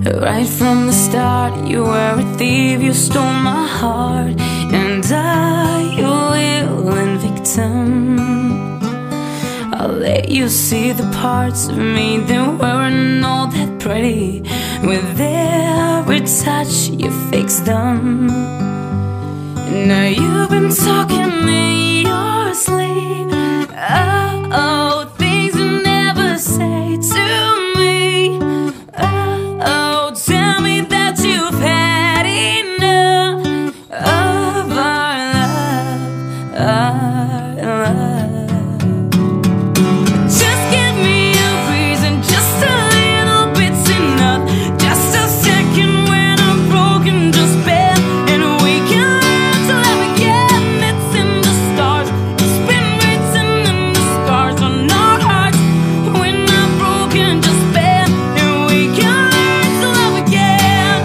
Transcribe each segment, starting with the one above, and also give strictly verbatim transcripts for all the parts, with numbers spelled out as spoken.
Right from the start, you were a thief, you stole my heart, and I, your willing victim. I'll let you see the parts of me that weren't all that pretty. With every touch, you fix them. Now you've been talking in your sleep. Oh, oh, things you never say to me. Oh, oh, tell me that you've had enough of our love, our love. Just give me a reason, just a little bit's enough. Just a second when I'm broken, just bear, and we can learn to love again. It's in the stars, it's been written in the scars on our hearts. When I'm broken, just bear, and we can learn to love again.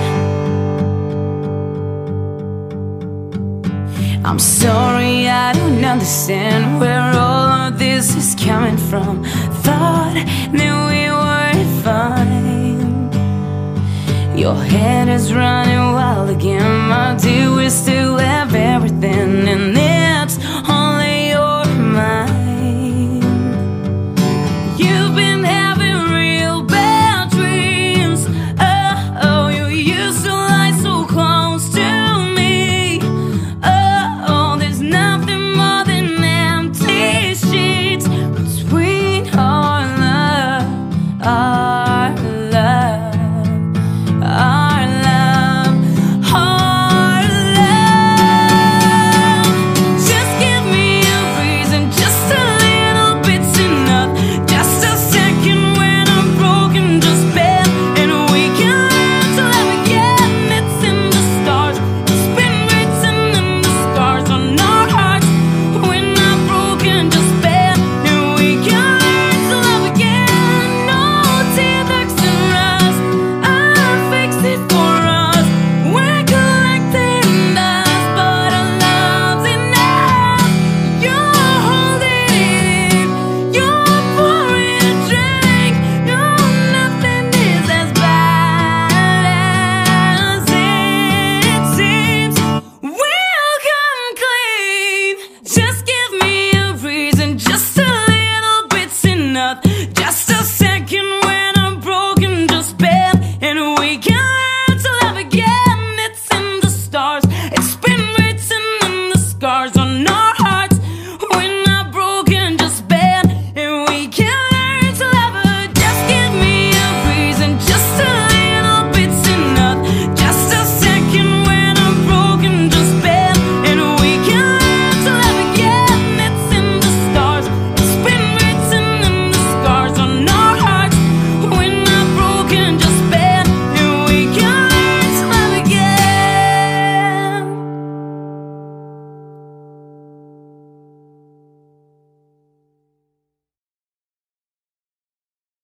I'm sorry, I don't understand where all of this is coming from. Thought that we were fine. Your head is running wild again, my dear. We still have everything, and